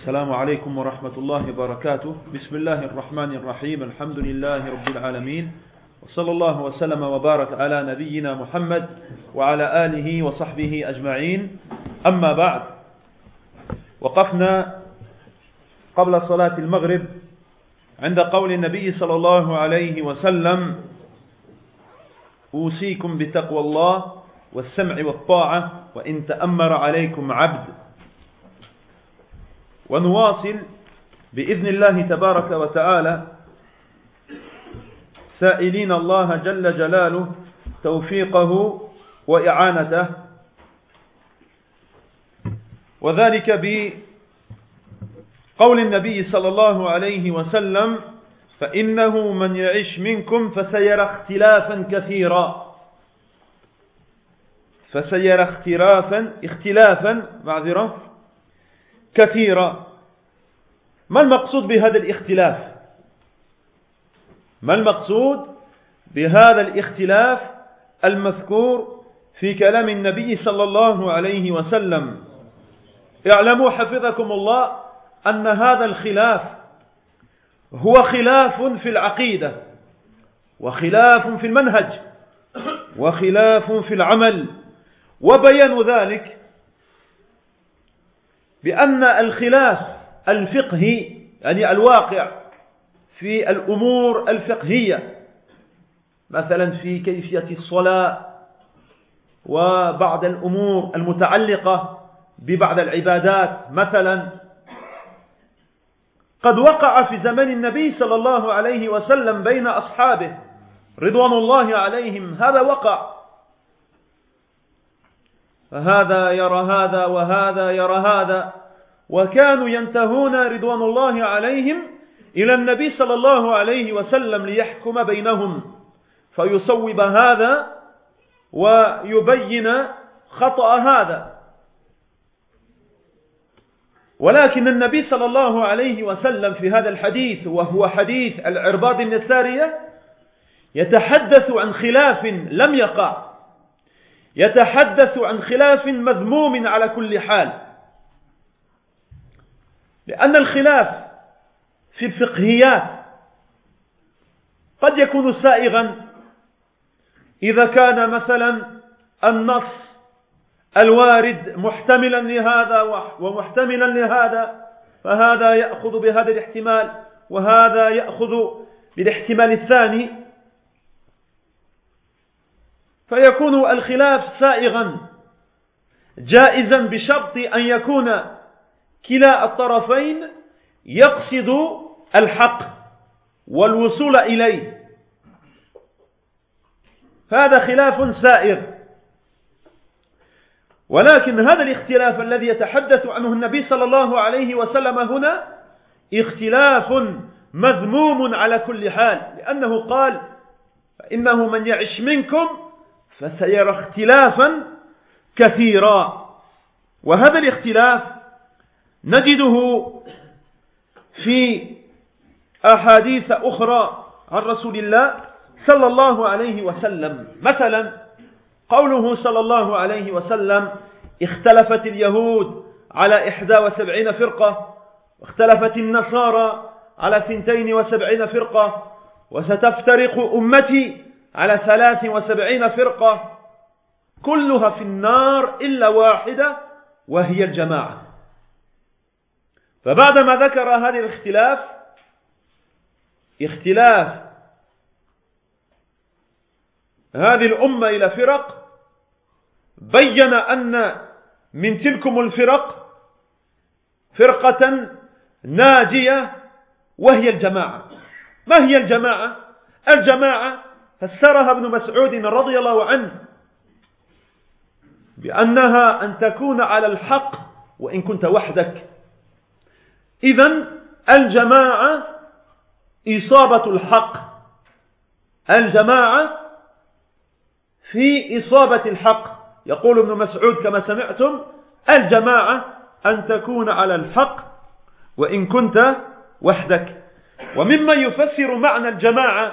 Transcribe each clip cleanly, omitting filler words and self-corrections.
السلام عليكم ورحمة الله وبركاته. بسم الله الرحمن الرحيم. الحمد لله رب العالمين، وصلى الله وسلم وبارك على نبينا محمد وعلى آله وصحبه أجمعين. أما بعد، وقفنا قبل صلاة المغرب عند قول النبي صلى الله عليه وسلم: أوصيكم بتقوى الله والسمع والطاعة وإن تأمر عليكم عبد. ونواصل بإذن الله تبارك وتعالى سائلين الله جل جلاله توفيقه وإعانته، وذلك بقول النبي صلى الله عليه وسلم: فإنه من يعش منكم فسيرى اختلافا كثيرا. فسيرى اختلافا كثيرا. ما المقصود بهذا الاختلاف؟ ما المقصود بهذا الاختلاف المذكور في كلام النبي صلى الله عليه وسلم؟ اعلموا حفظكم الله أن هذا الخلاف هو خلاف في العقيدة، وخلاف في المنهج، وخلاف في العمل. وبيان ذلك بأن الخلاف الفقهي، يعني الواقع في الأمور الفقهية، مثلا في كيفية الصلاة وبعض الأمور المتعلقة ببعض العبادات مثلا، قد وقع في زمن النبي صلى الله عليه وسلم بين أصحابه رضوان الله عليهم. هذا وقع، فهذا يرى هذا وهذا يرى هذا، وكانوا ينتهون رضوان الله عليهم إلى النبي صلى الله عليه وسلم ليحكم بينهم، فيصوب هذا ويبين خطأ هذا. ولكن النبي صلى الله عليه وسلم في هذا الحديث، وهو حديث العرباض بن سارية، يتحدث عن خلاف لم يقع، يتحدث عن خلاف مذموم على كل حال. لأن الخلاف في الفقهيات قد يكون سائغا إذا كان مثلا النص الوارد محتملا لهذا ومحتملا لهذا، فهذا يأخذ بهذا الاحتمال وهذا يأخذ بالاحتمال الثاني، فيكون الخلاف سائغا جائزا بشرط أن يكون كلا الطرفين يقصد الحق والوصول إليه، فهذا خلاف سائغ. ولكن هذا الاختلاف الذي يتحدث عنه النبي صلى الله عليه وسلم هنا اختلاف مذموم على كل حال، لأنه قال: فإنه من يعش منكم فسيرى اختلافا كثيرا. وهذا الاختلاف نجده في أحاديث أخرى عن رسول الله صلى الله عليه وسلم. مثلا قوله صلى الله عليه وسلم: اختلفت اليهود على 71 فرقة، واختلفت النصارى على 72 فرقة، وستفترق أمتي على 73 فرقة، كلها في النار إلا واحدة وهي الجماعة. فبعدما ذكر هذا الاختلاف، اختلاف هذه الأمة إلى فرق، بين أن من تلكم الفرق فرقة ناجية وهي الجماعة. ما هي الجماعة؟ الجماعة فسرها ابن مسعود رضي الله عنه بأنها أن تكون على الحق وإن كنت وحدك. إذن الجماعة إصابة الحق، الجماعة في إصابة الحق. يقول ابن مسعود كما سمعتم: الجماعة أن تكون على الحق وإن كنت وحدك. وممن يفسر معنى الجماعة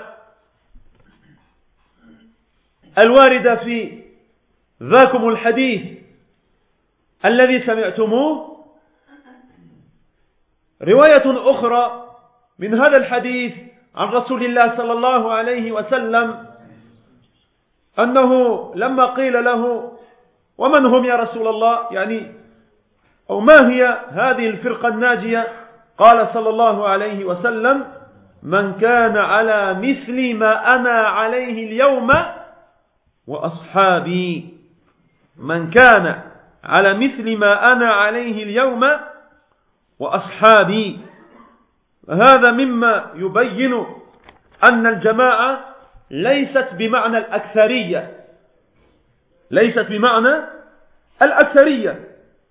الواردة في ذاكم الحديث الذي سمعتموه رواية أخرى من هذا الحديث عن رسول الله صلى الله عليه وسلم أنه لما قيل له ومن هم يا رسول الله، يعني أو ما هي هذه الفرقة الناجية، قال صلى الله عليه وسلم: من كان على مثل ما أنا عليه اليوم وأصحابي. من كان على مثل ما أنا عليه اليوم وأصحابي. هذا مما يبين أن الجماعة ليست بمعنى الأكثرية، ليست بمعنى الأكثرية،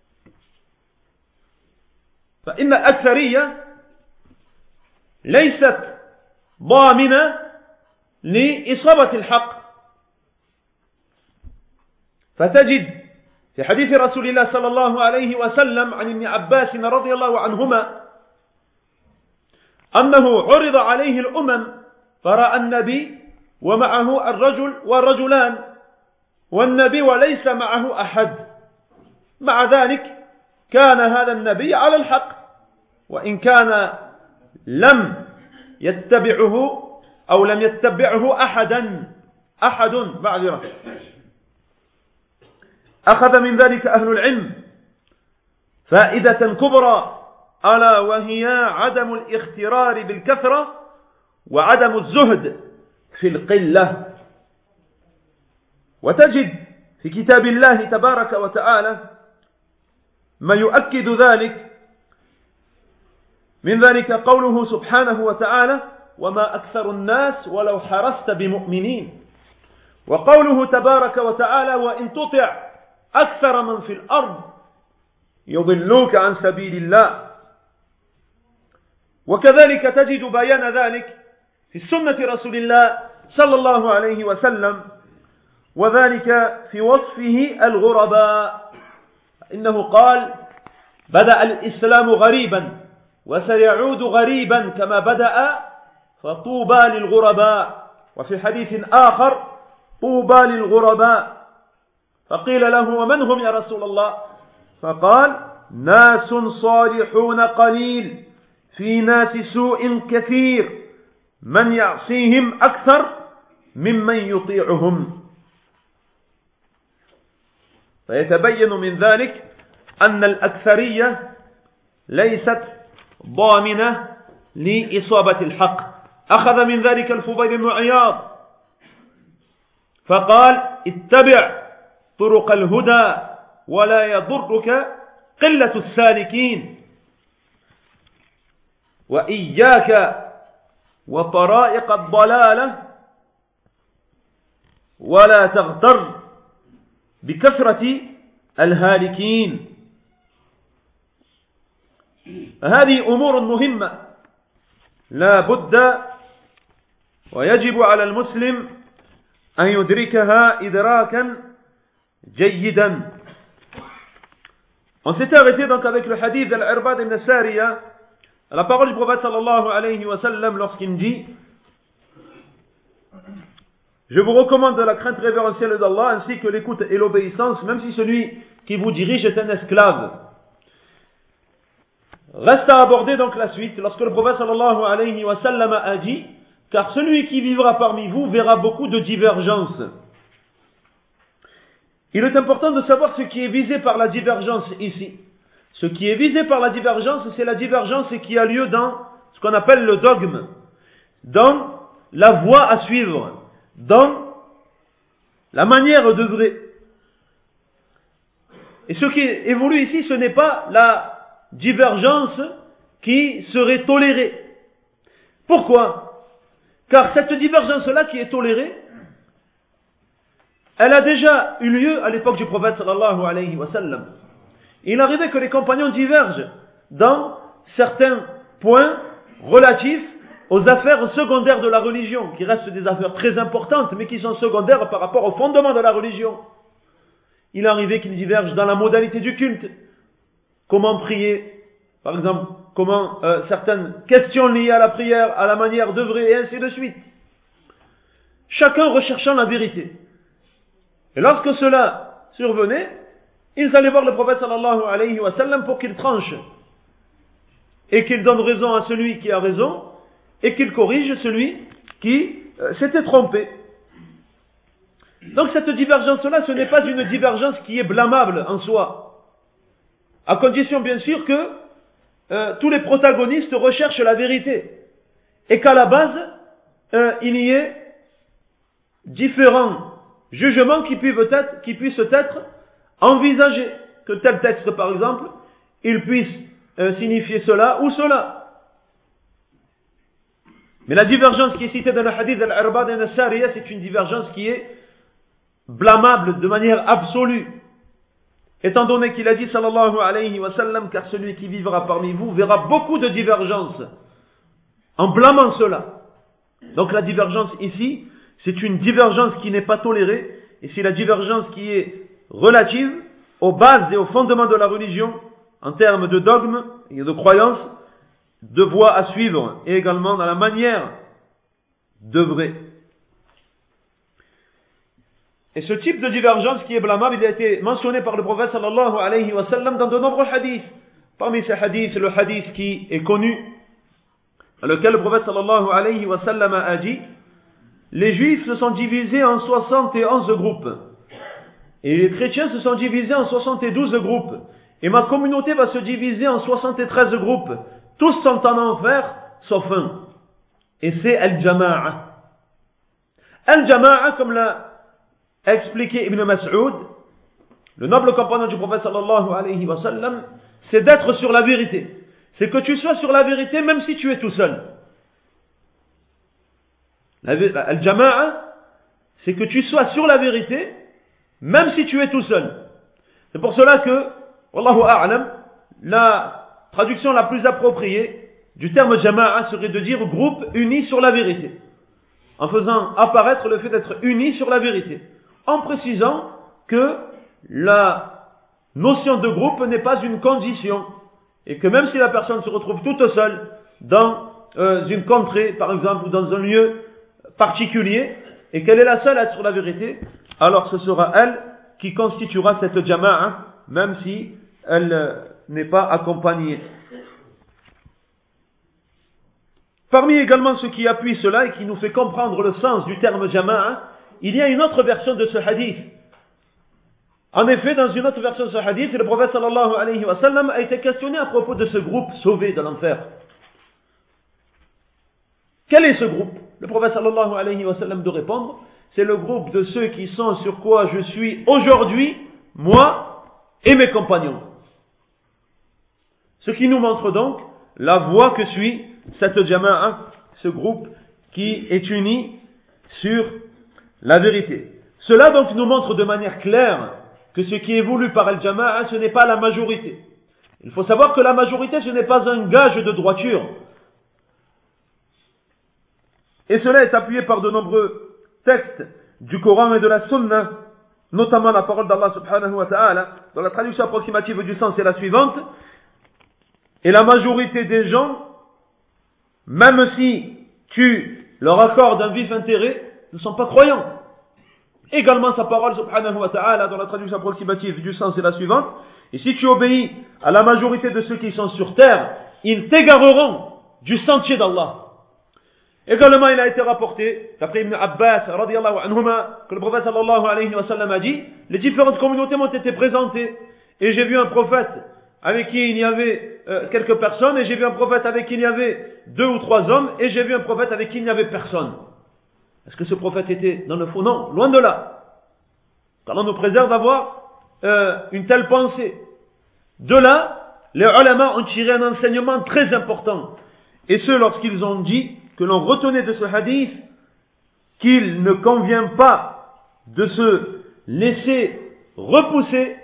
فإن الأكثرية ليست ضامنة لإصابة الحق. فتجد في حديث رسول الله صلى الله عليه وسلم عن ابن عباس رضي الله عنهما أنه عرض عليه الأمم فرأى النبي ومعه الرجل والرجلان، والنبي وليس معه أحد، مع ذلك كان هذا النبي على الحق، وإن كان لم يتبعه أو لم يتبعه أحد معذرة. أخذ من ذلك أهل العلم فائدة كبرى، ألا وهي عدم الاغترار بالكثرة وعدم الزهد في القلة. وتجد في كتاب الله تبارك وتعالى ما يؤكد ذلك، من ذلك قوله سبحانه وتعالى: وما أكثر الناس ولو حرصت بمؤمنين. وقوله تبارك وتعالى: وإن تطع أكثر من في الأرض يضلوك عن سبيل الله. وكذلك تجد بيان ذلك في سنة رسول الله صلى الله عليه وسلم، وذلك في وصفه الغرباء، إنه قال: بدأ الإسلام غريبا وسيعود غريبا كما بدأ فطوبى للغرباء. وفي حديث آخر: طوبى للغرباء. فقيل له: ومن هم يا رسول الله؟ فقال: ناس صالحون قليل في ناس سوء كثير، من يعصيهم أكثر ممن يطيعهم. فيتبين من ذلك أن الأكثرية ليست ضامنة لإصابة الحق. أخذ من ذلك الفضيل بن عياض فقال: اتبع طرق الهدى ولا يضرك قلة السالكين، وإياك وطرائق الضلالة ولا تغتر بكثرة الهالكين. هذه أمور مهمة لا بد ويجب على المسلم أن يدركها إدراكا جيدا. On s'était arrêté donc avec le hadith d'Al-Irbad ibn Sariya, la parole du prophète sallallahu alayhi wa sallam lorsqu'il dit: je vous recommande la crainte révérentielle d'Allah ainsi que l'écoute et l'obéissance, même si celui qui vous dirige est un esclave. Reste à aborder donc la suite lorsque le prophète sallallahu alayhi wa sallam a dit: car celui qui vivra parmi vous verra beaucoup de divergences. Il est important de savoir ce qui est visé par la divergence ici. Ce qui est visé par la divergence, c'est la divergence qui a lieu dans ce qu'on appelle le dogme, dans la voie à suivre, dans la manière d'œuvrer. Et ce qui évolue ici, ce n'est pas la divergence qui serait tolérée. Pourquoi? Car cette divergence-là qui est tolérée, elle a déjà eu lieu à l'époque du prophète sallallahu alayhi wa sallam. Il arrivait que les compagnons divergent dans certains points relatifs aux affaires secondaires de la religion, qui restent des affaires très importantes, mais qui sont secondaires par rapport au fondement de la religion. Il arrivait qu'ils divergent dans la modalité du culte. Comment prier, par exemple, comment certaines questions liées à la prière, à la manière d'œuvrer, et ainsi de suite. Chacun recherchant la vérité. Et lorsque cela survenait, ils allaient voir le prophète sallallahu alayhi wa sallam pour qu'il tranche. et qu'il donne raison à celui qui a raison, et qu'il corrige celui qui s'était trompé. Donc cette divergence-là, ce n'est pas une divergence qui est blâmable en soi, à condition bien sûr que tous les protagonistes recherchent la vérité, et qu'à la base, il y ait différents jugements qui puissent être envisagés, que tel texte par exemple, il puisse signifier cela ou cela. Mais la divergence qui est citée dans le hadith d'Al-Irbad an-Nassariya, c'est une divergence qui est blâmable de manière absolue. Étant donné qu'il a dit sallallahu alayhi wa sallam, car celui qui vivra parmi vous verra beaucoup de divergences, en blâmant cela. Donc la divergence ici, c'est une divergence qui n'est pas tolérée, et c'est la divergence qui est relative aux bases et aux fondements de la religion, en termes de dogme et de croyance, de voie à suivre, et également dans la manière d'œuvrer. Et ce type de divergence qui est blâmable, il a été mentionné par le prophète sallallahu alayhi wa sallam dans de nombreux hadiths. Parmi ces hadiths, le hadith qui est connu, dans lequel le prophète sallallahu alayhi wa sallam a dit: les juifs se sont divisés en 71 groupes, et les chrétiens se sont divisés en 72 groupes, et ma communauté va se diviser en 73 groupes. Tous sont en enfer, sauf un. Et c'est Al-Jama'a. Al-Jama'a, comme l'a expliqué Ibn Mas'ud, le noble compagnon du prophète sallallahu alayhi wa sallam, c'est d'être sur la vérité. C'est que tu sois sur la vérité même si tu es tout seul. Al-Jama'a, c'est que tu sois sur la vérité même si tu es tout seul. C'est pour cela que, wallahu a'lam, la traduction la plus appropriée du terme Jama'a serait de dire groupe uni sur la vérité, en faisant apparaître le fait d'être uni sur la vérité, en précisant que la notion de groupe n'est pas une condition, et que même si la personne se retrouve toute seule dans une contrée, par exemple, ou dans un lieu particulier, et qu'elle est la seule à être sur la vérité, alors ce sera elle qui constituera cette jama'a, même si elle n'est pas accompagnée. Parmi également ce qui appuie cela et qui nous fait comprendre le sens du terme jama'a, il y a une autre version de ce hadith. En effet, dans une autre version de ce hadith, le prophète sallallahu alayhi wa sallam a été questionné à propos de ce groupe sauvé de l'enfer. Quel est ce groupe? Le prophète sallallahu alayhi wa sallam de répondre: c'est le groupe de ceux qui sont sur quoi je suis aujourd'hui, moi et mes compagnons. Ce qui nous montre donc la voie que suit cette jama'a, ce groupe qui est uni sur la vérité. Cela donc nous montre de manière claire que ce qui est voulu par Al-Jama'a, ce n'est pas la majorité. Il faut savoir que la majorité, ce n'est pas un gage de droiture. Et cela est appuyé par de nombreux textes du Coran et de la Sunna, notamment la parole d'Allah subhanahu wa ta'ala, dont la traduction approximative du sens est la suivante: et la majorité des gens, même si tu leur accordes un vif intérêt, ne sont pas croyants. Également sa parole subhanahu wa ta'ala, dans la traduction approximative du sens est la suivante: et si tu obéis à la majorité de ceux qui sont sur terre, ils t'égareront du sentier d'Allah. Également, il a été rapporté, d'après Ibn Abbas, radiyallahu anhuma, que le prophète sallallahu alayhi wa sallam a dit: les différentes communautés m'ont été présentées, et j'ai vu un prophète avec qui il y avait quelques personnes, et j'ai vu un prophète avec qui il y avait 2 ou 3 hommes, et j'ai vu un prophète avec qui il n'y avait personne. Est-ce que ce prophète était dans le faux? Non, loin de là. Allah nous préserve d'avoir une telle pensée. De là, les ulama ont tiré un enseignement très important. Et ce, lorsqu'ils ont dit que l'on retenait de ce hadith qu'il ne convient pas de se laisser repousser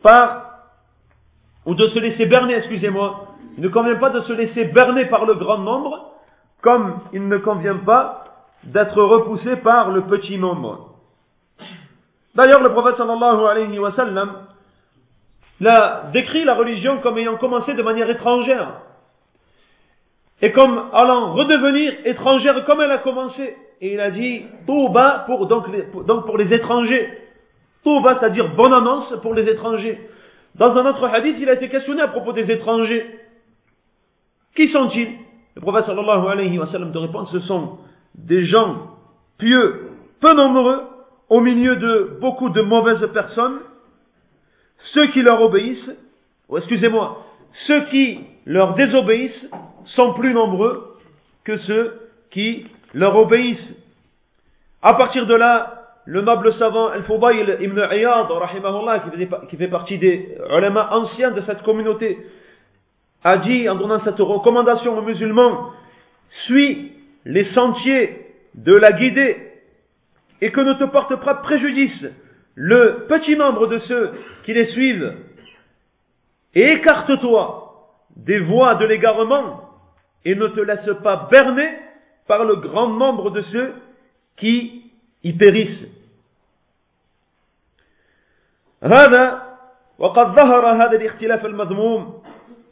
ou de se laisser berner, excusez-moi. Il ne convient pas de se laisser berner par le grand nombre, comme il ne convient pas d'être repoussé par le petit nombre. D'ailleurs, le prophète sallallahu alayhi wa sallam l'a décrit la religion comme ayant commencé de manière étrangère, et comme allant redevenir étrangère comme elle a commencé. Et il a dit Touba donc pour les étrangers. Touba, c'est-à-dire bonne annonce pour les étrangers. Dans un autre hadith, il a été questionné à propos des étrangers. Qui sont-ils? Le prophète sallallahu alayhi wa sallam te répond, ce sont des gens pieux, peu nombreux, au milieu de beaucoup de mauvaises personnes. Ceux qui leur obéissent, ceux qui leur désobéissent sont plus nombreux que ceux qui leur obéissent. À partir de là, le noble savant Al-Fudayl ibn Iyad, rahimahullah, qui fait partie des ulama anciens de cette communauté, a dit, en donnant cette recommandation aux musulmans, suis les sentiers de la guidée et que ne te porte pas préjudice le petit nombre de ceux qui les suivent, et écarte-toi des voies de l'égarement et ne te laisse pas berner par le grand nombre de ceux qui y périssent. هذا وقد ظهر هذا الاختلاف المذموم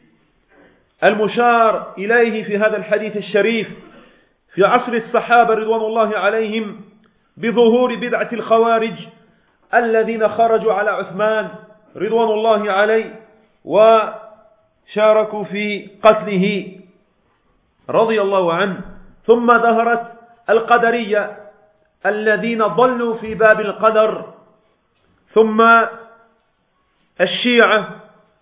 المشار إليه في هذا الحديث الشريف في عصر الصحابة رضوان الله عليهم بظهور بدعة الخوارج الذين خرجوا على عثمان رضوان الله عليه وشاركوا في قتله رضي الله عنه. ثم ظهرت القدرية الذين ضلوا في باب القدر، ثم الشيعة،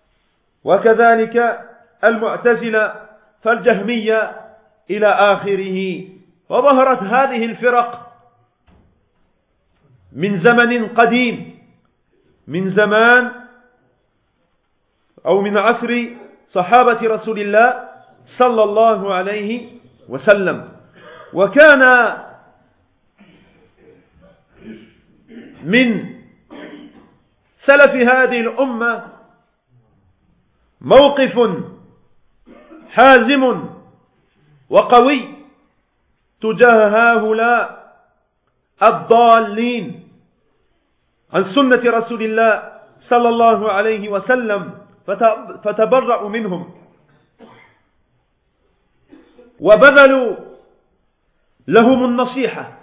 وكذلك المعتزلة، فالجهمية إلى آخره. وظهرت هذه الفرق من زمن قديم، من زمان أو من عصر صحابة رسول الله صلى الله عليه وسلم. وكان من سلف هذه الأمة موقف حازم وقوي تجاه هؤلاء الضالين عن سنة رسول الله صلى الله عليه وسلم، فتبرأوا منهم وبذلوا لهم النصيحة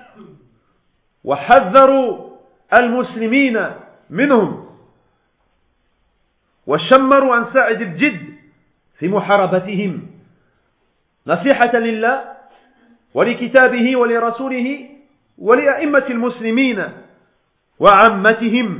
وحذروا المسلمين منهم وشمروا عن ساعد الجد في محاربتهم نصيحة لله ولكتابه ولرسوله ولأئمة المسلمين وعامتهم،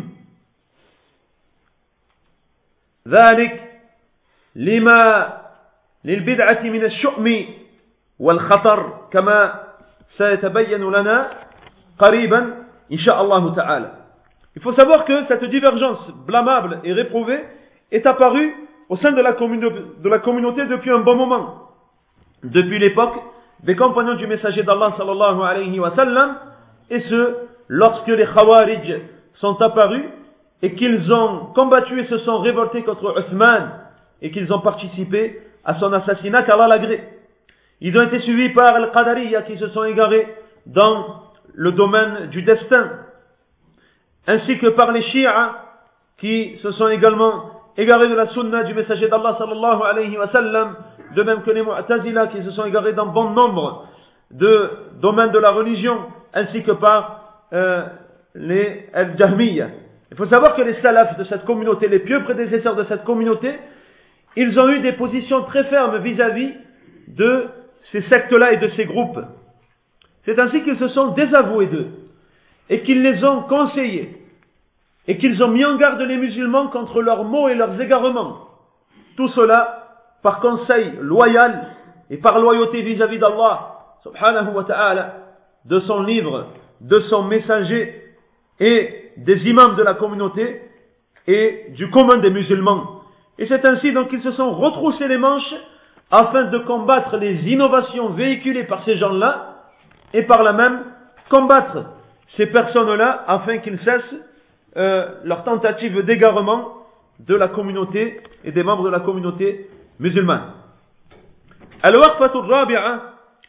ذلك لما للبدعة من الشؤم والخطر كما سيتبين لنا قريبا إن شاء الله تعالى. Il faut savoir que cette divergence blâmable et réprouvée est apparue au sein de la communauté depuis un bon moment, depuis l'époque des compagnons du messager d'Allah sallallahu alayhi wa sallam, et ce, lorsque les Khawarij sont apparus et qu'ils ont combattu et se sont révoltés contre Uthman et qu'ils ont participé à son assassinat, qu'Allah l'agrée. Ils ont été suivis par les Qadariya qui se sont égarés dans le domaine du destin, ainsi que par les Shia qui se sont également égarés de la sunna du messager d'Allah sallallahu alayhi wa sallam, de même que les Mu'tazila qui se sont égarés dans bon nombre de domaines de la religion, ainsi que par les Al-Jahmiya. Il faut savoir que les salafs de cette communauté, les pieux prédécesseurs de cette communauté, ils ont eu des positions très fermes vis-à-vis de ces sectes-là et de ces groupes. C'est ainsi qu'ils se sont désavoués d'eux et qu'ils les ont conseillés et qu'ils ont mis en garde les musulmans contre leurs maux et leurs égarements. Tout cela par conseil loyal et par loyauté vis-à-vis d'Allah subhanahu wa ta'ala, de son livre, de son messager et des imams de la communauté et du commun des musulmans. Et c'est ainsi donc qu'ils se sont retroussés les manches afin de combattre les innovations véhiculées par ces gens-là et par là même combattre ces personnes-là afin qu'ils cessent leur tentative d'égarement de la communauté et des membres de la communauté musulmane. الوقفة الرابعة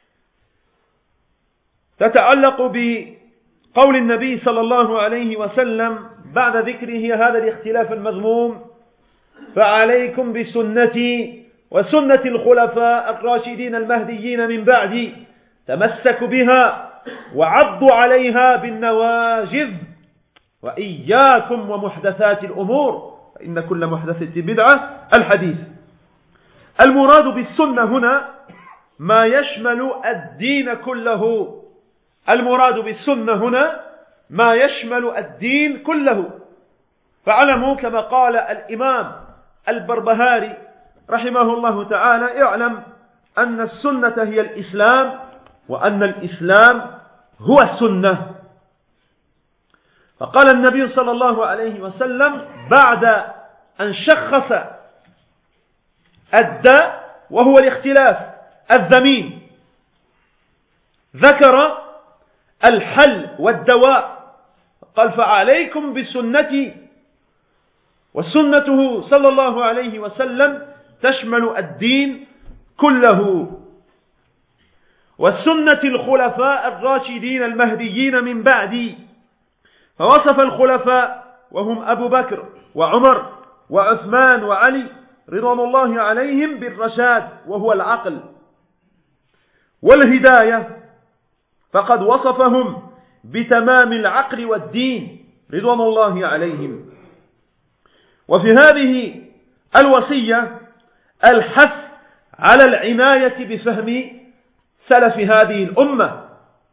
تتعلق بقول النبي صلى الله عليه وسلم بعد ذكره هذا الاختلاف المذموم: فعليكم بسنتي وسنة الخلفاء الراشدين المهديين من بعدي تمسكوا بها وعضوا عليها بالنواجذ وإياكم ومحدثات الأمور فإن كل محدثة بدعة. الحديث. المراد بالسنة هنا ما يشمل الدين كله. المراد بالسنة هنا ما يشمل الدين كله. فاعلموا كما قال الإمام البربهاري رحمه الله تعالى: اعلم أن السنة هي الإسلام، وأن الإسلام هو السنة. فقال النبي صلى الله عليه وسلم بعد أن شخص الداء وهو الاختلاف الذميم، ذكر الحل والدواء، قال: فعليكم بسنتي. وسنته صلى الله عليه وسلم تشمل الدين كله. والسنة الخلفاء الراشدين المهديين من بعدي. فوصف الخلفاء وهم أبو بكر وعمر وعثمان وعلي رضوان الله عليهم بالرشاد، وهو العقل والهداية، فقد وصفهم بتمام العقل والدين رضوان الله عليهم. وفي هذه الوصية الحث على العناية بفهم سلف هذه الأمة،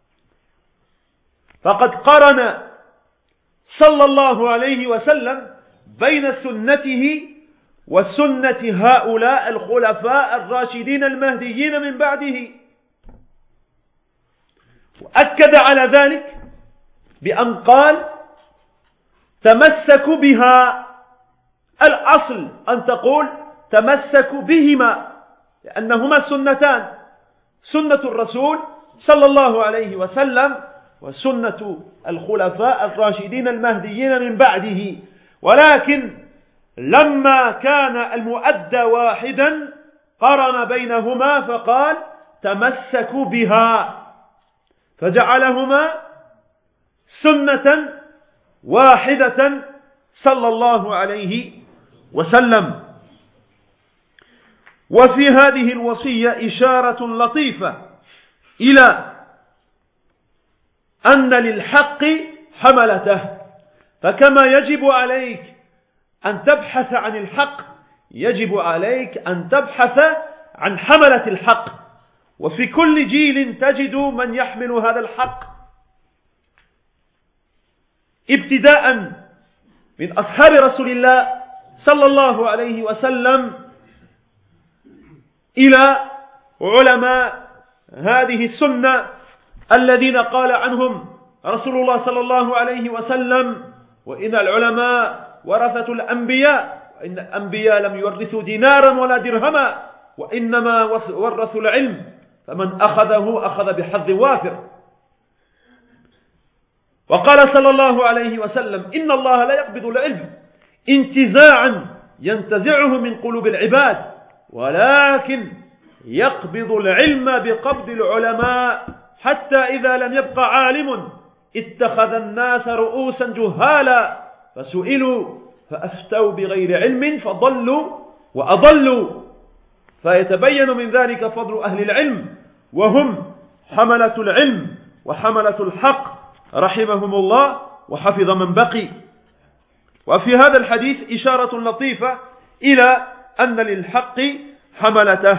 فقد قرن صلى الله عليه وسلم بين سنته وسنة هؤلاء الخلفاء الراشدين المهديين من بعده، وأكد على ذلك بأن قال: تمسكوا بها. الأصل أن تقول تمسكوا بهما، لأنهما سنتان: سنة الرسول صلى الله عليه وسلم وسنة الخلفاء الراشدين المهديين من بعده. ولكن لما كان المؤدى واحدا قرن بينهما فقال: تمسكوا بها، فجعلهما سنة واحدة صلى الله عليه وسلم. وفي هذه الوصية إشارة لطيفة إلى أن للحق حملته، فكما يجب عليك أن تبحث عن الحق يجب عليك أن تبحث عن حملة الحق. وفي كل جيل تجد من يحمل هذا الحق، ابتداء من أصحاب رسول الله صلى الله عليه وسلم إلى علماء هذه السنة الذين قال عنهم رسول الله صلى الله عليه وسلم: وإن العلماء ورثة الأنبياء، وإن الأنبياء لم يورثوا دينارا ولا درهما، وإنما ورثوا العلم، فمن أخذه أخذ بحظ وافر. وقال صلى الله عليه وسلم: إن الله لا يقبض العلم انتزاعا ينتزعه من قلوب العباد، ولكن يقبض العلم بقبض العلماء، حتى إذا لم يبق عالم اتخذ الناس رؤوسا جهالا فسئلوا فأفتوا بغير علم فضلوا وأضلوا. فيتبين من ذلك فضل أهل العلم، وهم حملة العلم وحملة الحق رحمهم الله وحفظ من بقي. وفي هذا الحديث إشارة لطيفة إلى أن للحق حملته.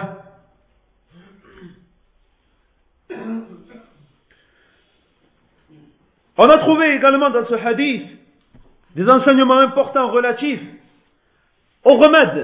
On a trouvé également dans ce hadith des enseignements importants relatifs au remède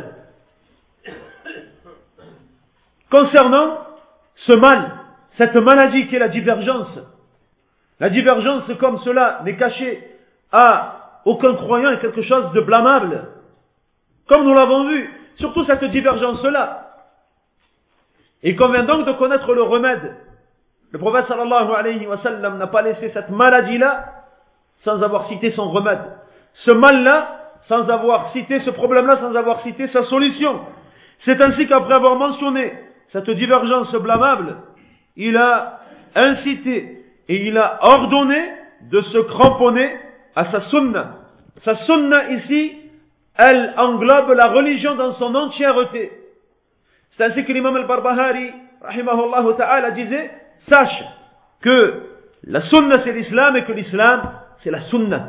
concernant ce mal, cette maladie qui est la divergence. La divergence, comme cela n'est caché à aucun croyant, est quelque chose de blâmable, comme nous l'avons vu, surtout cette divergence-là. Il convient donc de connaître le remède. Le prophète sallallahu alayhi wa sallam n'a pas laissé cette maladie-là sans avoir cité son remède. Ce mal-là, sans avoir cité ce problème-là, sans avoir cité sa solution. C'est ainsi qu'après avoir mentionné cette divergence blâmable, il a incité et il a ordonné de se cramponner à sa sunna. Sa sunna ici, elle englobe la religion dans son entièreté. C'est ainsi que l'imam al-Barbahari, rahimahullah ta'ala, disait: sache que la sunna c'est l'islam et que l'islam c'est la sunna.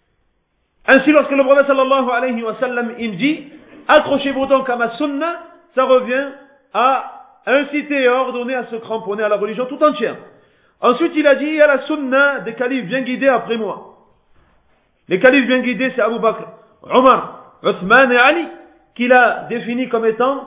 Ainsi, lorsque le prophète sallallahu alayhi wa sallam il dit: accrochez-vous donc à ma sunna, ça revient à inciter et à ordonner à se cramponner à la religion tout entière. Ensuite, il a dit, il y a la sunna des califes bien guidés après moi. Les califes bien guidés, c'est Abu Bakr, Omar, Othman et Ali, qu'il a défini comme étant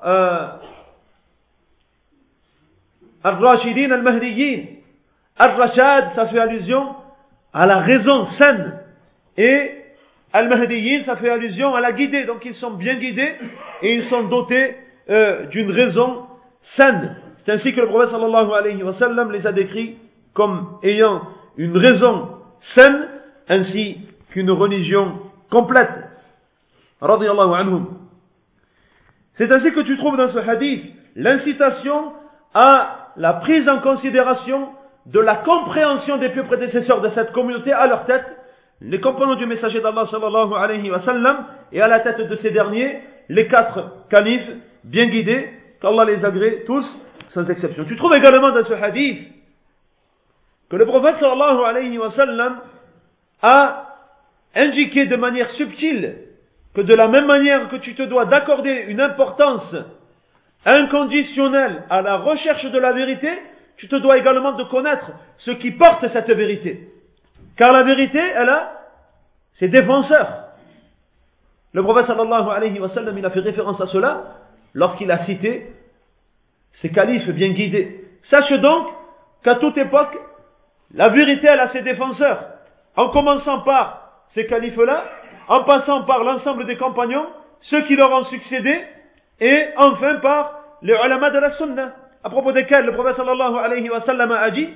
Al-Rashidin Al-Mahdiyin. Al-Rashad, ça fait allusion à la raison saine. Et Al-Mahdiyin, ça fait allusion à la guidée. Donc ils sont bien guidés et ils sont dotés d'une raison saine. C'est ainsi que le prophète sallallahu alayhi wa sallam les a décrits comme ayant une raison saine ainsi qu'une religion complète. Radiyallahu anhum. C'est ainsi que tu trouves dans ce hadith l'incitation à la prise en considération de la compréhension des pieux prédécesseurs de cette communauté à leur tête, les compagnons du messager d'Allah sallallahu alayhi wa sallam, et à la tête de ces derniers, les 4 califes bien guidés, qu'Allah les agrée tous, sans exception. Tu trouves également dans ce hadith que le prophète sallallahu alayhi wa sallam a indiqué de manière subtile que de la même manière que tu te dois d'accorder une importance inconditionnelle à la recherche de la vérité, tu te dois également de connaître ce qui porte cette vérité. Car la vérité, elle a ses défenseurs. Le prophète sallallahu alayhi wa sallam, il a fait référence à cela lorsqu'il a cité ces califes bien guidés. Sache donc qu'à toute époque, la vérité, elle a ses défenseurs. En commençant par ces califes-là, en passant par l'ensemble des compagnons, ceux qui leur ont succédé, et enfin par les ulama de la sunna, à propos desquels le prophète sallallahu alayhi wa sallam a dit,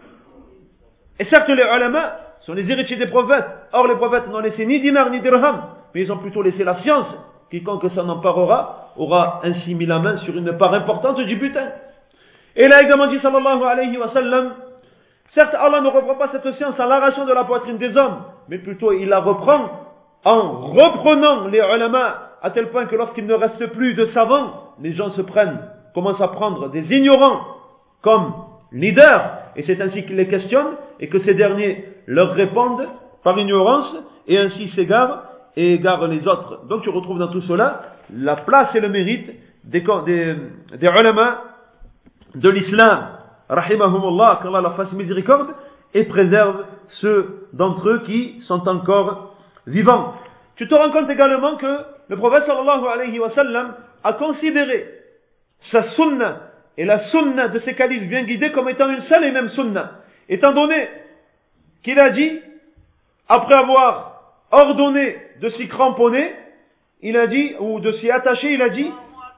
et certes les ulama sont les héritiers des prophètes, or les prophètes n'ont laissé ni dinar ni dirham, mais ils ont plutôt laissé la science, quiconque s'en emparera aura ainsi mis la main sur une part importante du butin. Et il a également dit sallallahu alayhi wa sallam, certes Allah ne reprend pas cette science en l'arrachant de la poitrine des hommes, mais plutôt il la reprend en reprenant les ulama, à tel point que lorsqu'il ne reste plus de savants, les gens commencent à prendre des ignorants comme leaders, et c'est ainsi qu'ils les questionnent, et que ces derniers leur répondent par ignorance, et ainsi s'égarent, et égarent les autres. Donc tu retrouves dans tout cela la place et le mérite des ulama de l'islam, rahimahumullah, qu'Allah leur fasse miséricorde, et préserve ceux d'entre eux qui sont encore vivants. Tu te rends compte également que le prophète sallallahu alayhi wa sallam a considéré sa sunna et la sunna de ses califes bien guidés comme étant une seule et même sunna, étant donné qu'il a dit, après avoir ordonné de s'y cramponner, il a dit, ou de s'y attacher, il a dit,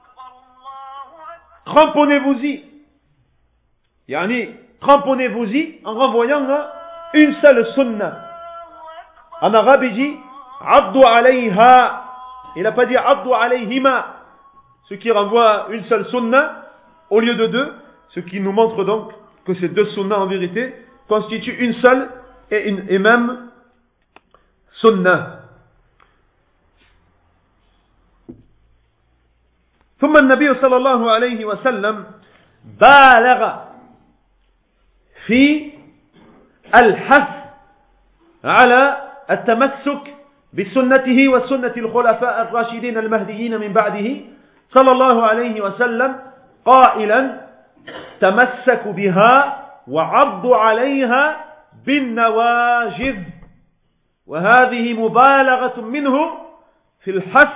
cramponnez-vous-y. Yani, cramponnez-vous-y en renvoyant à une seule sunna. En arabe, il dit Abdu alayha. Il n'a pas dit Abdu alayhima, ce qui renvoie à une seule sunna au lieu de 2, ce qui nous montre donc que ces 2 sunnas en vérité constituent une seule et même sunna. ثم النبي صلى الله عليه وسلم بالغ في الحث على التمسك بسنته وسنة الخلفاء الراشدين المهديين من بعده صلى الله عليه وسلم قائلا تمسكوا بها وعضوا عليها بالنواجذ وهذه مبالغة منه في الحث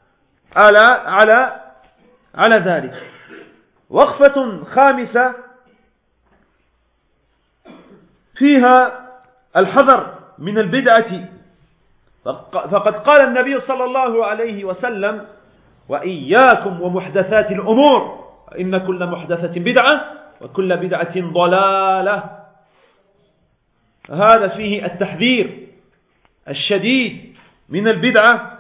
على ذلك. وقفة خامسة فيها الحذر من البدعة، فقد قال النبي صلى الله عليه وسلم وإياكم ومحدثات الأمور إن كل محدثة بدعة وكل بدعة ضلالة. هذا فيه التحذير الشديد من البدعة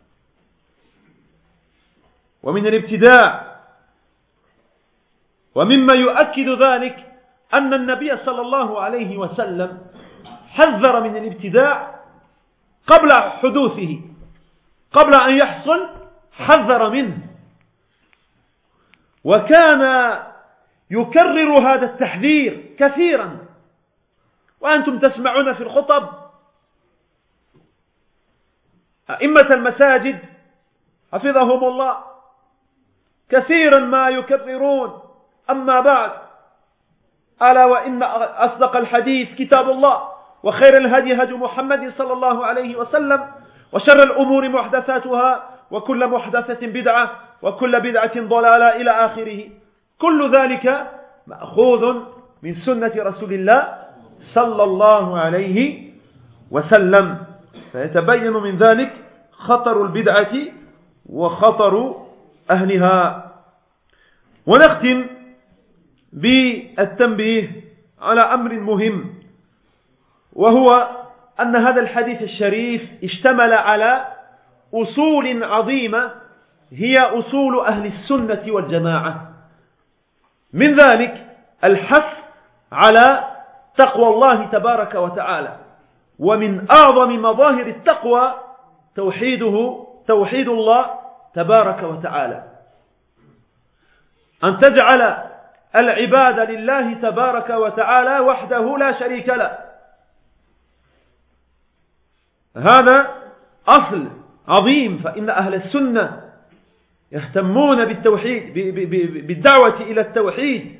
ومن الابتداع. ومما يؤكد ذلك أن النبي صلى الله عليه وسلم حذر من الابتداع قبل حدوثه، قبل أن يحصل حذر منه، وكان يكرر هذا التحذير كثيرا. وأنتم تسمعون في الخطب أئمة المساجد حفظهم الله كثيرا ما يكررون أما بعد ألا وإن أصدق الحديث كتاب الله وخير الهدي هدي محمد صلى الله عليه وسلم وشر الأمور محدثاتها وكل محدثة بدعة وكل بدعة ضلالة إلى آخره كل ذلك مأخوذ من سنة رسول الله صلى الله عليه وسلم فيتبين من ذلك خطر البدعة وخطر أهلها. ونختم بالتنبيه على أمر مهم وهو أن هذا الحديث الشريف اشتمل على أصول عظيمة هي أصول أهل السنة والجماعة من ذلك الحث على تقوى الله تبارك وتعالى ومن أعظم مظاهر التقوى توحيد الله تبارك وتعالى أن تجعل العباد لله تبارك وتعالى وحده لا شريك له هذا أصل عظيم فإن أهل السنة يهتمون بالتوحيد بالدعوة إلى التوحيد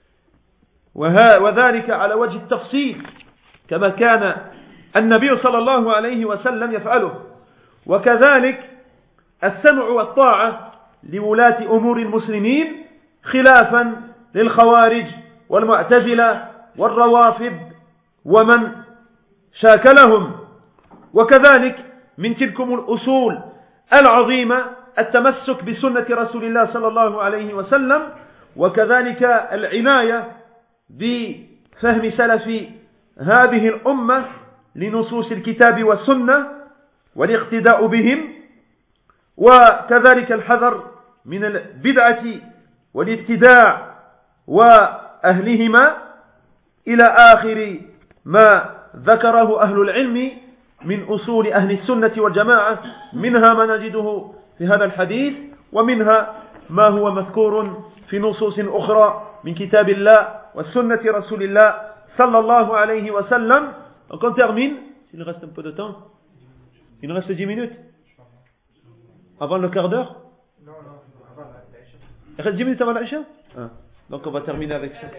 وذلك على وجه التفصيل كما كان النبي صلى الله عليه وسلم يفعله وكذلك السمع والطاعة لولاة أمور المسلمين خلافا للخوارج والمعتزلة والروافض ومن شاكلهم وكذلك من تلكم الأصول العظيمة التمسك بسنة رسول الله صلى الله عليه وسلم وكذلك العناية بفهم سلف هذه الأمة لنصوص الكتاب والسنة والاقتداء بهم وكذلك الحذر من البدعة والابتداع وأهلهما إلى آخر ما ذكره أهل العلم من أصول أهل السنة والجماعة منها ما نجده في هذا الحديث ومنها ما هو مذكور في نصوص أخرى من كتاب الله والسنة رسول الله صلى الله عليه وسلم. Donc on termine, s'il reste un peu de temps. Il nous reste 10 minutes. Avant le quart d'heure? Non, avant l'Aïcha. Il reste 10 minutes avant l'Aïcha? Donc on va terminer avec ça.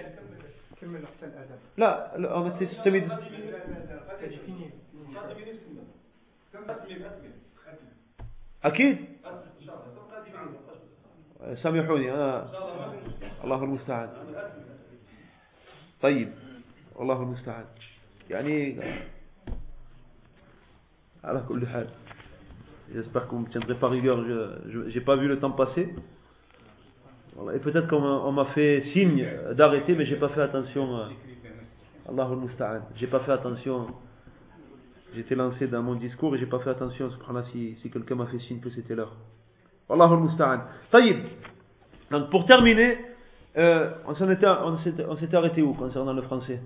Là, on a système. أكيد سامحوني الله المستعان. طيب الله المستعان يعني على كل حال j'espère que vous ne me tiendrez pas rigueur, j'ai pas vu le temps passer et peut-être qu'on m'a fait signe d'arrêter mais j'ai pas fait attention. Allah al-Musta'an, j'ai pas fait attention. J'étais lancé dans mon discours et j'ai pas fait attention si quelqu'un m'a fait signe que c'était l'heure. Wallahu al-Musta'an. Taïb. Donc pour terminer, on s'était arrêté où concernant le français?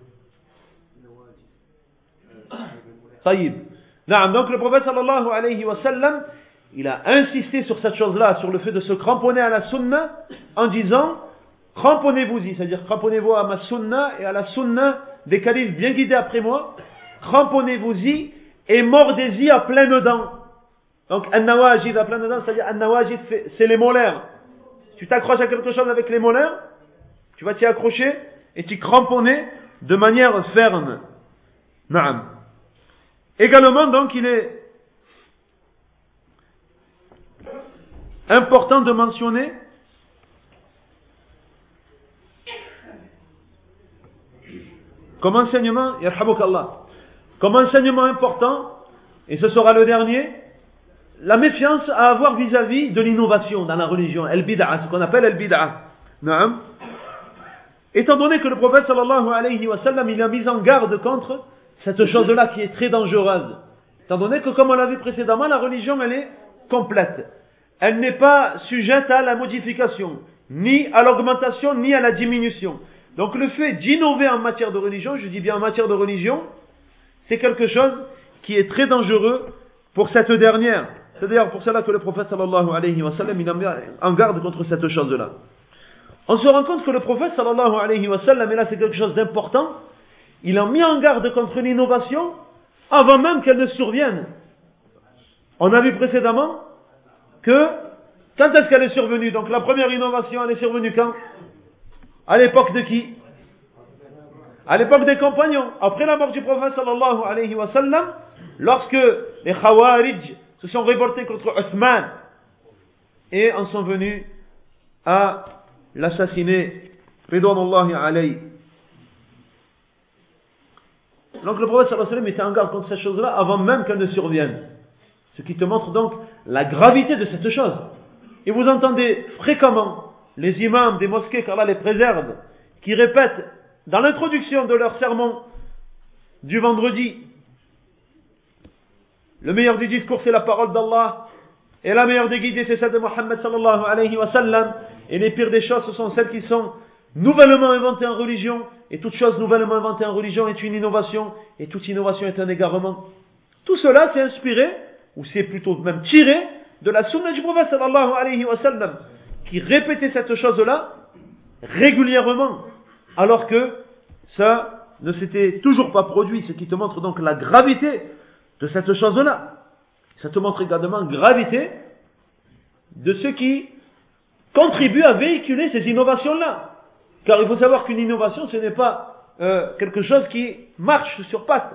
Taïb. Donc le prophète sallallahu alayhi wa sallam, il a insisté sur cette chose-là, sur le fait de se cramponner à la sunna en disant cramponnez-vous-y, c'est-à-dire cramponnez-vous à ma sunna et à la sunna des califes bien guidés après moi. Cramponnez-vous-y et mordez-y à pleines dents. Donc, an-nawajid à pleines dents, c'est-à-dire an-nawajid, c'est les molaires. Tu t'accroches à quelque chose avec les molaires, tu vas t'y accrocher et t'y cramponner de manière ferme. Naam. Également, donc, il est important de mentionner comme enseignement, yarhamukallah, comme enseignement important, et ce sera le dernier, la méfiance à avoir vis-à-vis de l'innovation dans la religion, al-bid'a, ce qu'on appelle al-bid'a. Naam. Étant donné que le prophète sallallahu alayhi wa sallam, il a mis en garde contre cette chose-là qui est très dangereuse. Étant donné que, comme on l'a vu précédemment, la religion, elle est complète. Elle n'est pas sujette à la modification, ni à l'augmentation, ni à la diminution. Donc le fait d'innover en matière de religion, je dis bien en matière de religion, c'est quelque chose qui est très dangereux pour cette dernière. C'est d'ailleurs pour cela que le prophète sallallahu alayhi wa sallam, il a mis en garde contre cette chose-là. On se rend compte que le prophète sallallahu alayhi wa sallam, et là c'est quelque chose d'important, il a mis en garde contre l'innovation avant même qu'elle ne survienne. On a vu précédemment que Quand est-ce qu'elle est survenue? Donc la première innovation, elle est survenue quand? À l'époque de qui? À l'époque des compagnons. Après la mort du prophète sallallahu alayhi wa sallam, lorsque les Khawarij se sont révoltés contre Uthman et en sont venus à l'assassiner. Ridwanullahi alayhi. Donc le prophète sallallahu alayhi wa sallam était en garde contre ces choses-là avant même qu'elles ne surviennent. Ce qui te montre donc la gravité de cette chose. Et vous entendez fréquemment les imams des mosquées, qu'Allah les préserve, qui répètent dans l'introduction de leur sermon du vendredi: le meilleur des discours c'est la parole d'Allah, et la meilleure des guidées c'est celle de Muhammad sallallahu alayhi wa sallam, et les pires des choses ce sont celles qui sont nouvellement inventées en religion, et toute chose nouvellement inventée en religion est une innovation, et toute innovation est un égarement. Tout cela c'est inspiré, ou c'est plutôt même tiré de la sunna du prophète sallallahu alayhi wa sallam, qui répétait cette chose-là régulièrement, alors que ça ne s'était toujours pas produit, ce qui te montre donc la gravité de cette chose-là. Ça te montre également la gravité de ceux qui contribuent à véhiculer ces innovations-là. Car il faut savoir qu'une innovation, ce n'est pas quelque chose qui marche sur pattes,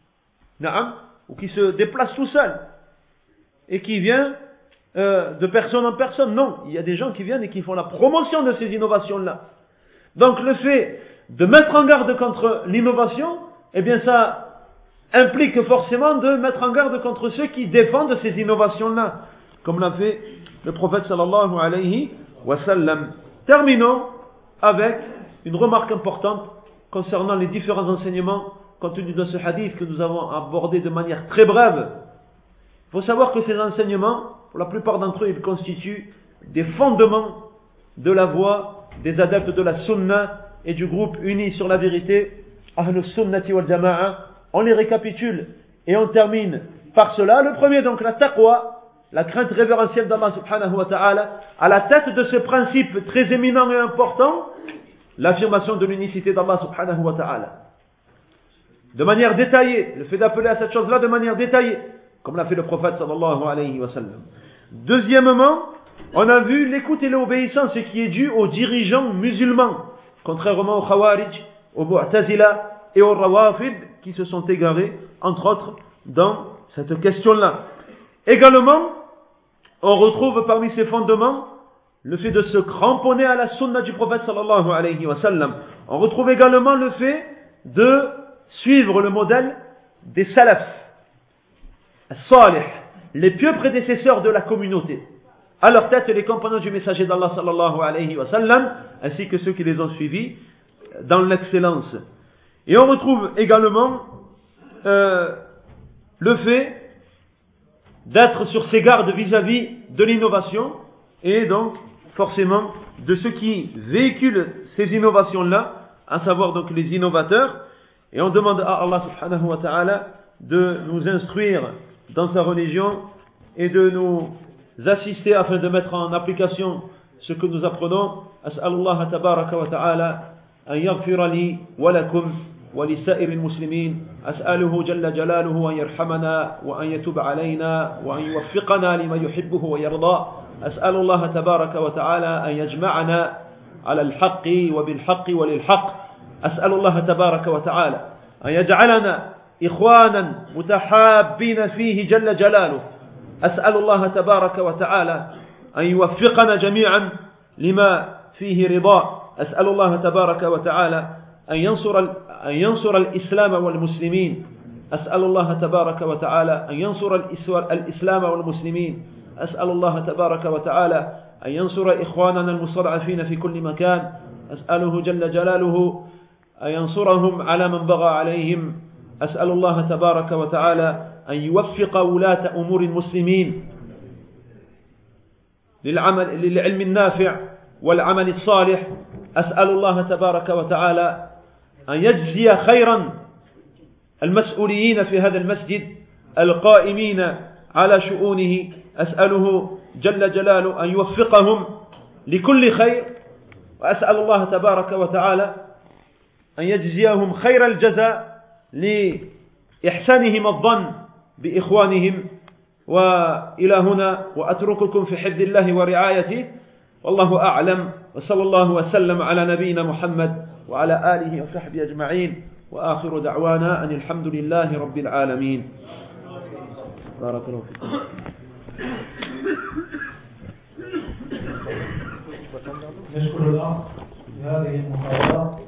ou qui se déplace tout seul, et qui vient de personne en personne. Non, il y a des gens qui viennent et qui font la promotion de ces innovations-là. Donc le fait de mettre en garde contre l'innovation, eh bien ça implique forcément de mettre en garde contre ceux qui défendent ces innovations-là, comme l'a fait le prophète sallallahu alayhi wa sallam. Terminons avec une remarque importante concernant les différents enseignements contenus dans ce hadith que nous avons abordé de manière très brève. Il faut savoir que ces enseignements, pour la plupart d'entre eux, ils constituent des fondements de la voie des adeptes de la sunna et du groupe uni sur la vérité, Ahlus Sunnati wal Jama'a. On les récapitule et on termine par cela. Le premier, donc, la taqwa, la crainte révérentielle d'Allah subhanahu wa ta'ala, à la tête de ce principe très éminent et important, l'affirmation de l'unicité d'Allah subhanahu wa ta'ala. De manière détaillée, le fait d'appeler à cette chose-là de manière détaillée, comme l'a fait le prophète sallallahu alayhi wa sallam. Deuxièmement, on a vu l'écoute et l'obéissance qui est due aux dirigeants musulmans, contrairement aux Khawarij, aux Mu'tazila et aux Rawafid qui se sont égarés, entre autres, dans cette question-là. Également, on retrouve parmi ces fondements le fait de se cramponner à la sunna du prophète sallallahu alayhi wa sallam. On retrouve également le fait de suivre le modèle des salaf, salih, les pieux prédécesseurs de la communauté. À leur tête, les compagnons du messager d'Allah sallallahu alayhi wa sallam, ainsi que ceux qui les ont suivis dans l'excellence. Et on retrouve également le fait d'être sur ses gardes vis-à-vis de l'innovation, et donc forcément de ceux qui véhiculent ces innovations-là, à savoir donc les innovateurs. Et on demande à Allah subhanahu wa ta'ala de nous instruire dans sa religion et de nous assister afin de mettre en application ce que nous apprenons. As'alullah tabaraka wa ta'ala an yaghfira li wa lakum wa li sa'iril muslimin. As'aluhu jalla jalaluhu an yarhamana wa an yatub alayna wa an yuwaffiqana lima yuhibbuhu wa yarda. As'alullah tabaraka wa ta'ala an yajma'ana ala al-haqqi wa bil-haqqi wa lil-haqq. As'alullah tabaraka wa ta'ala an yaj'alana إخوانا متحابين فيه جل جلاله. أسأل الله تبارك وتعالى أن يوفقنا جميعا لما فيه رضاه. أسأل الله تبارك وتعالى أن ينصر الإسلام والمسلمين. أسأل الله تبارك وتعالى أن ينصر الإسلام والمسلمين. أسأل الله تبارك وتعالى أن ينصر إخواننا المستضعفين في كل مكان. أسأله جل جلاله أن ينصرهم على من بغى عليهم. أسأل الله تبارك وتعالى أن يوفق ولاة أمور المسلمين للعلم النافع والعمل الصالح. أسأل الله تبارك وتعالى أن يجزي خيرا المسؤولين في هذا المسجد القائمين على شؤونه. أسأله جل جلاله أن يوفقهم لكل خير. وأسأل الله تبارك وتعالى أن يجزيهم خير الجزاء لإحسانهم الظن بإخوانهم وإلى هنا وأترككم في حفظ الله ورعايته، والله أعلم، وصلى الله وسلم على نبينا محمد وعلى آله وصحبه أجمعين، وآخر دعوانا أن الحمد لله رب العالمين. بارك الله فيكم. نشكر الله في هذه المحاضرة.